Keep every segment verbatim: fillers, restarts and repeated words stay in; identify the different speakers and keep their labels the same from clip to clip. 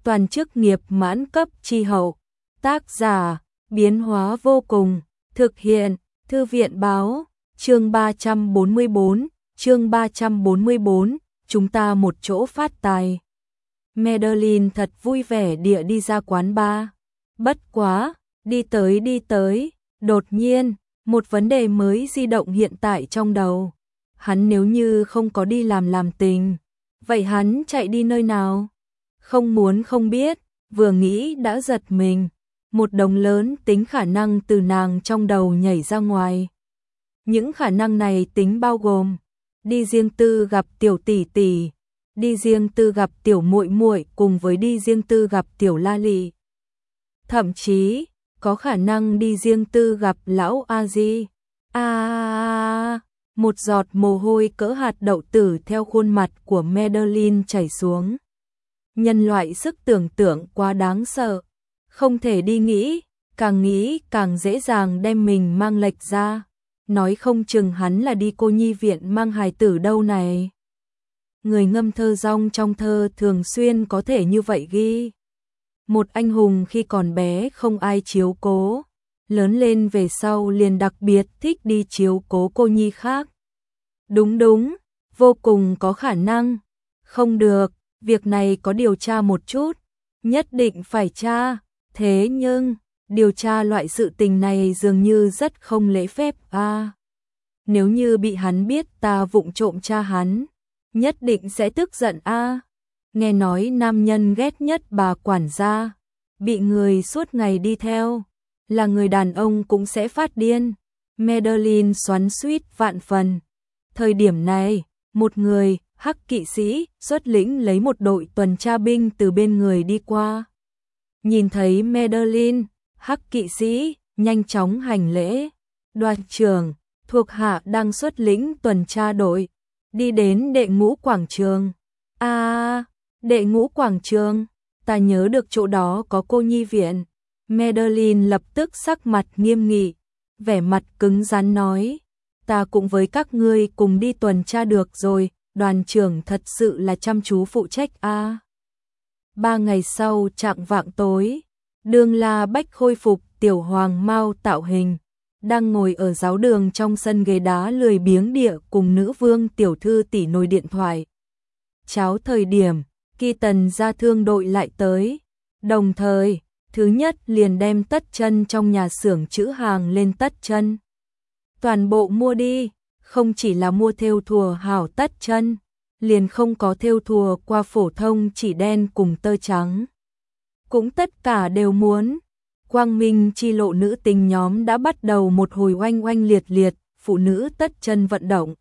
Speaker 1: toàn chức nghiệp mãn cấp chi hậu. Tác giả, biến hóa vô cùng, thực hiện, Thư viện báo, chương ba trăm bốn mươi bốn, chương ba trăm bốn mươi bốn, chúng ta một chỗ phát tài. Madeline thật vui vẻ địa đi ra quán bar. Bất quá, đi tới đi tới, đột nhiên, một vấn đề mới di động hiện tại trong đầu. Hắn nếu như không có đi làm làm tình, vậy hắn chạy đi nơi nào? Không muốn không biết, vừa nghĩ đã giật mình. Một đống lớn tính khả năng từ nàng trong đầu nhảy ra ngoài. Những khả năng này tính bao gồm đi riêng tư gặp tiểu tỷ tỷ, đi riêng tư gặp tiểu muội muội cùng với đi riêng tư gặp tiểu la lị. Thậm chí, có khả năng đi riêng tư gặp lão A Di. À, một giọt mồ hôi cỡ hạt đậu tử theo khuôn mặt của Madeline chảy xuống. Nhân loại sức tưởng tượng quá đáng sợ, không thể đi nghĩ, càng nghĩ càng dễ dàng đem mình mang lệch ra. Nói không chừng hắn là đi cô nhi viện mang hài tử đâu này. Người ngâm thơ rong trong thơ thường xuyên có thể như vậy ghi. Một anh hùng khi còn bé không ai chiếu cố, lớn lên về sau liền đặc biệt thích đi chiếu cố cô nhi khác. Đúng đúng, vô cùng có khả năng. Không được, việc này có điều tra một chút, nhất định phải tra. Thế nhưng, điều tra loại sự tình này dường như rất không lễ phép a. À, nếu như bị hắn biết ta vụng trộm tra hắn, nhất định sẽ tức giận a. À, nghe nói nam nhân ghét nhất bà quản gia, bị người suốt ngày đi theo, là người đàn ông cũng sẽ phát điên. Madeline xoắn xuýt vạn phần. Thời điểm này, một người, hắc kỵ sĩ, xuất lĩnh lấy một đội tuần tra binh từ bên người đi qua. Nhìn thấy Madeline, hắc kỵ sĩ, nhanh chóng hành lễ. Đoàn trưởng, thuộc hạ đang xuất lĩnh tuần tra đội, đi đến đệ ngũ quảng trường. À, đệ ngũ quảng trường, ta nhớ được chỗ đó có cô nhi viện. Madeline lập tức sắc mặt nghiêm nghị, vẻ mặt cứng rắn nói, ta cũng với các ngươi cùng đi tuần tra được rồi, đoàn trưởng thật sự là chăm chú phụ trách a. À. Ba ngày sau chạng vạng tối, Đường La Bách khôi phục tiểu hoàng mao tạo hình, đang ngồi ở giáo đường trong sân ghế đá lười biếng địa cùng nữ vương tiểu thư tỷ nồi điện thoại. Cháo thời điểm, Kỳ Tần gia thương đội lại tới, đồng thời, thứ nhất liền đem tất chân trong nhà xưởng trữ hàng lên tất chân. Toàn bộ mua đi, không chỉ là mua thêu thùa hảo tất chân, liền không có thêu thùa qua phổ thông chỉ đen cùng tơ trắng. Cũng tất cả đều muốn. Quang Minh chi lộ nữ tình nhóm đã bắt đầu một hồi oanh oanh liệt liệt, phụ nữ tất chân vận động.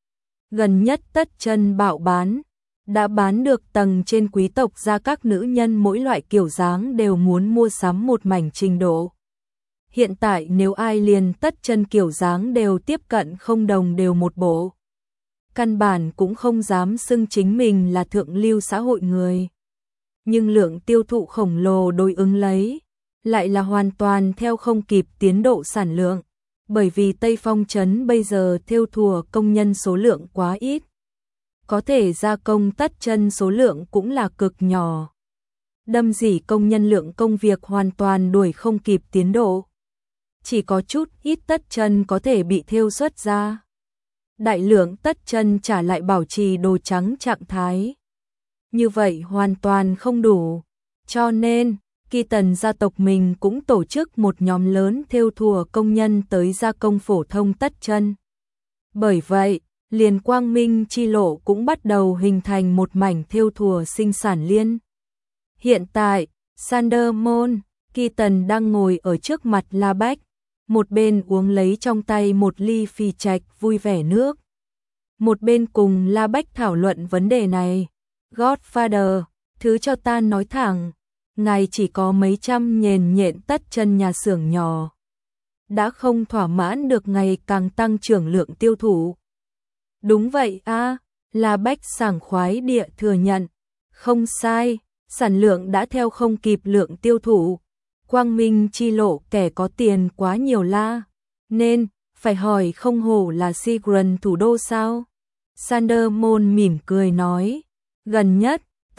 Speaker 1: Gần nhất tất chân bạo bán, đã bán được tầng trên quý tộc ra các nữ nhân mỗi loại kiểu dáng đều muốn mua sắm một mảnh trình độ. Hiện tại nếu ai liền tất chân kiểu dáng đều tiếp cận không đồng đều một bộ. Căn bản cũng không dám xưng chính mình là thượng lưu xã hội người. Nhưng lượng tiêu thụ khổng lồ đối ứng lấy, lại là hoàn toàn theo không kịp tiến độ sản lượng, bởi vì Tây Phong trấn bây giờ thêu thùa công nhân số lượng quá ít. Có thể gia công tất chân số lượng cũng là cực nhỏ. Đâm dỉ công nhân lượng công việc hoàn toàn đuổi không kịp tiến độ. Chỉ có chút ít tất chân có thể bị thêu xuất ra. Đại lượng tất chân trả lại bảo trì đồ trắng trạng thái. Như vậy hoàn toàn không đủ. Cho nên, Kỳ Tần gia tộc mình cũng tổ chức một nhóm lớn thêu thùa công nhân tới gia công phổ thông tất chân. Bởi vậy, liền Quang Minh chi lộ cũng bắt đầu hình thành một mảnh thêu thùa sinh sản liên. Hiện tại, Sander Môn, Kỳ Tần đang ngồi ở trước mặt La Bách, một bên uống lấy trong tay một ly phi trạch vui vẻ nước. Một bên cùng La Bách thảo luận vấn đề này. Godfather, thứ cho ta nói thẳng, ngài chỉ có mấy trăm nhền nhện tất chân nhà xưởng nhỏ. Đã không thỏa mãn được ngày càng tăng trưởng lượng tiêu thụ. Đúng vậy a, à, La Bách sảng khoái địa thừa nhận. Không sai, sản lượng đã theo không kịp lượng tiêu thụ. Quang Minh chi lộ kẻ có tiền quá nhiều la. Nên, phải hỏi không hổ là Sigurd thủ đô sao? Sander Môn mỉm cười nói. Gần nhất,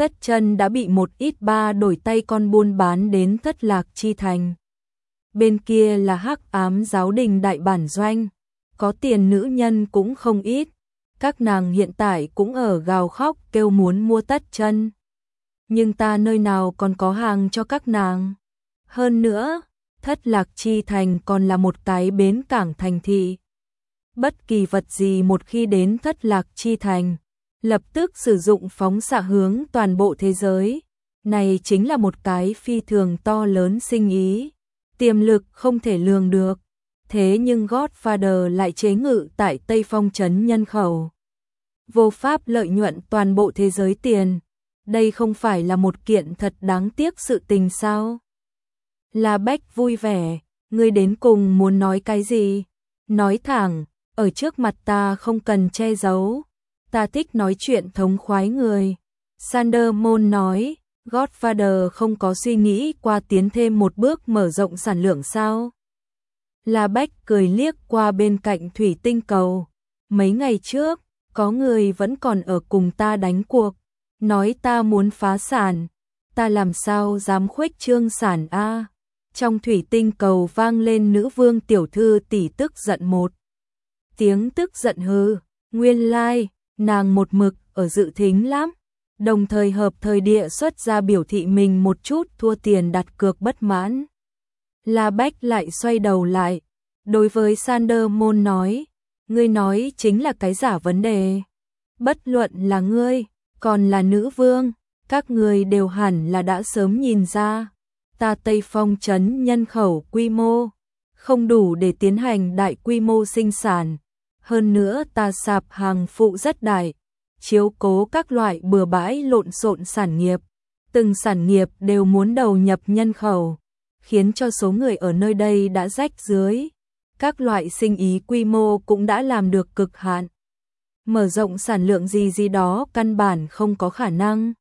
Speaker 1: tất chân đã bị một ít ba đổi tay con buôn bán đến Thất Lạc Chi Thành. Bên kia là Hắc Ám Giáo Đình đại bản doanh, có tiền nữ nhân cũng không ít, các nàng hiện tại cũng ở gào khóc kêu muốn mua tất chân. Nhưng ta nơi nào còn có hàng cho các nàng. Hơn nữa, Thất Lạc Chi Thành còn là một cái bến cảng thành thị. Bất kỳ vật gì một khi đến Thất Lạc Chi Thành, lập tức sử dụng phóng xạ hướng toàn bộ thế giới. Này chính là một cái phi thường to lớn sinh ý, tiềm lực không thể lường được. Thế nhưng Godfather lại chế ngự tại Tây Phong trấn nhân khẩu. Vô pháp lợi nhuận toàn bộ thế giới tiền. Đây không phải là một kiện thật đáng tiếc sự tình sao? La Bách vui vẻ, ngươi đến cùng muốn nói cái gì? Nói thẳng, ở trước mặt ta không cần che giấu. Ta thích nói chuyện thống khoái người. Sandermon nói, Godfather không có suy nghĩ qua tiến thêm một bước mở rộng sản lượng sao? La Bách cười liếc qua bên cạnh thủy tinh cầu. Mấy ngày trước, có người vẫn còn ở cùng ta đánh cuộc, nói ta muốn phá sản. Ta làm sao dám khuếch trương sản a? Trong thủy tinh cầu vang lên nữ vương tiểu thư tỷ tức giận một tiếng tức giận hừ, nguyên lai, like, nàng một mực ở dự thính lắm, đồng thời hợp thời địa xuất ra biểu thị mình một chút thua tiền đặt cược bất mãn. La Bách lại xoay đầu lại, đối với Sandermon nói, ngươi nói chính là cái giả vấn đề. Bất luận là ngươi, còn là nữ vương, các người đều hẳn là đã sớm nhìn ra. Ta Tây Phong trấn nhân khẩu quy mô, không đủ để tiến hành đại quy mô sinh sản. Hơn nữa ta sạp hàng phụ rất đại, chiếu cố các loại bừa bãi lộn xộn sản nghiệp. Từng sản nghiệp đều muốn đầu nhập nhân khẩu, khiến cho số người ở nơi đây đã rách rưới. Các loại sinh ý quy mô cũng đã làm được cực hạn. Mở rộng sản lượng gì gì đó căn bản không có khả năng.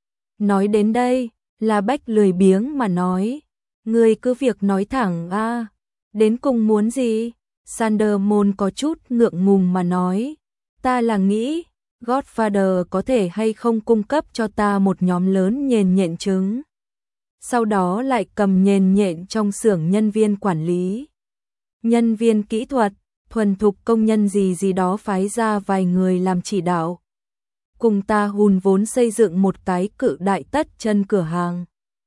Speaker 1: Nói đến đây, La Bách lười biếng mà nói, ngươi cứ việc nói thẳng a, đến cùng muốn gì? Sandermon có chút ngượng ngùng mà nói, ta là nghĩ, Godfather có thể hay không cung cấp cho ta một nhóm lớn nhện nhện trứng. Sau đó lại cầm nhện nhện trong xưởng nhân viên quản lý, nhân viên kỹ thuật, thuần thục công nhân gì gì đó phái ra vài người làm chỉ đạo. Cùng ta hùn vốn xây dựng một cái cự đại tất chân cửa hàng.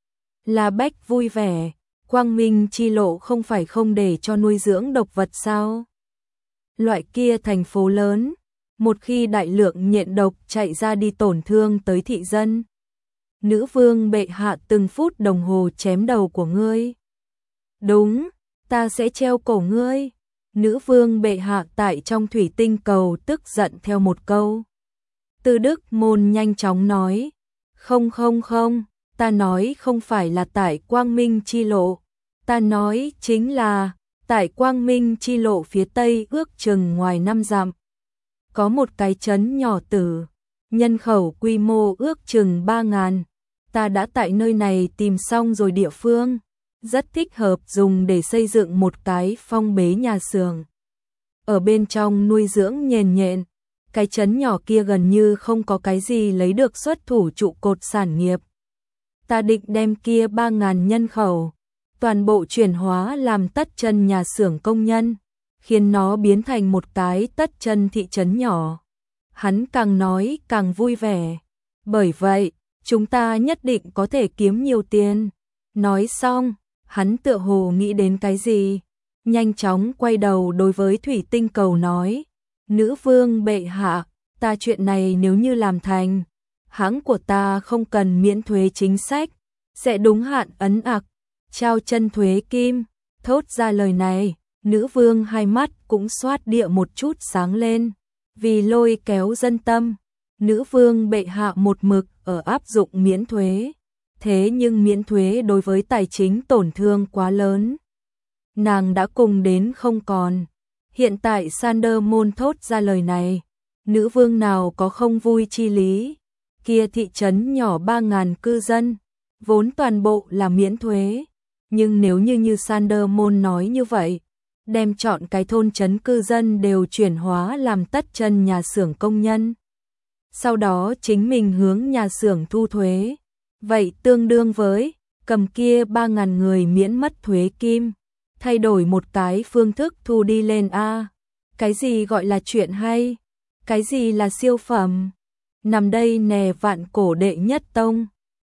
Speaker 1: La Bách vui vẻ, Quang Minh chi lộ không phải không để cho nuôi dưỡng độc vật sao? Loại kia thành phố lớn, một khi đại lượng nhện độc chạy ra đi tổn thương tới thị dân. Nữ vương bệ hạ từng phút đồng hồ chém đầu của ngươi. Đúng, ta sẽ treo cổ ngươi. Nữ vương bệ hạ tại trong thủy tinh cầu tức giận theo một câu. Từ Đức Môn nhanh chóng nói, không không không, ta nói không phải là tại Quang Minh chi lộ, ta nói chính là tại Quang Minh chi lộ phía tây ước chừng ngoài năm dặm. Có một cái trấn nhỏ tử, nhân khẩu quy mô ước chừng ba ngàn, ta đã tại nơi này tìm xong rồi địa phương, rất thích hợp dùng để xây dựng một cái phong bế nhà xưởng. Ở bên trong nuôi dưỡng nhện nhện. Cái trấn nhỏ kia gần như không có cái gì lấy được xuất thủ trụ cột sản nghiệp. Ta định đem kia ba ngàn nhân khẩu, toàn bộ chuyển hóa làm tất chân nhà xưởng công nhân, khiến nó biến thành một cái tất chân thị trấn nhỏ. Hắn càng nói càng vui vẻ. Bởi vậy, chúng ta nhất định có thể kiếm nhiều tiền. Nói xong, hắn tựa hồ nghĩ đến cái gì, nhanh chóng quay đầu đối với thủy tinh cầu nói. Nữ vương bệ hạ, ta chuyện này nếu như làm thành, hãng của ta không cần miễn thuế chính sách, sẽ đúng hạn ấn ạc, trao chân thuế kim. Thốt ra lời này, nữ vương hai mắt cũng xoát địa một chút sáng lên, vì lôi kéo dân tâm. Nữ vương bệ hạ một mực ở áp dụng miễn thuế, thế nhưng miễn thuế đối với tài chính tổn thương quá lớn. Nàng đã cùng đến không còn. Hiện tại Sandermon thốt ra lời này, nữ vương nào có không vui chi lý, kia thị trấn nhỏ ba ngàn cư dân, vốn toàn bộ là miễn thuế, nhưng nếu như như Sandermon nói như vậy, đem chọn cái thôn trấn cư dân đều chuyển hóa làm tất chân nhà xưởng công nhân. sau đó chính mình hướng nhà xưởng thu thuế. Vậy tương đương với cầm kia ba ngàn người miễn mất thuế kim, thay đổi một cái phương thức thu đi lên a. Cái gì gọi là chuyện hay? Cái gì là siêu phẩm? Nằm đây nè vạn cổ đệ nhất tông.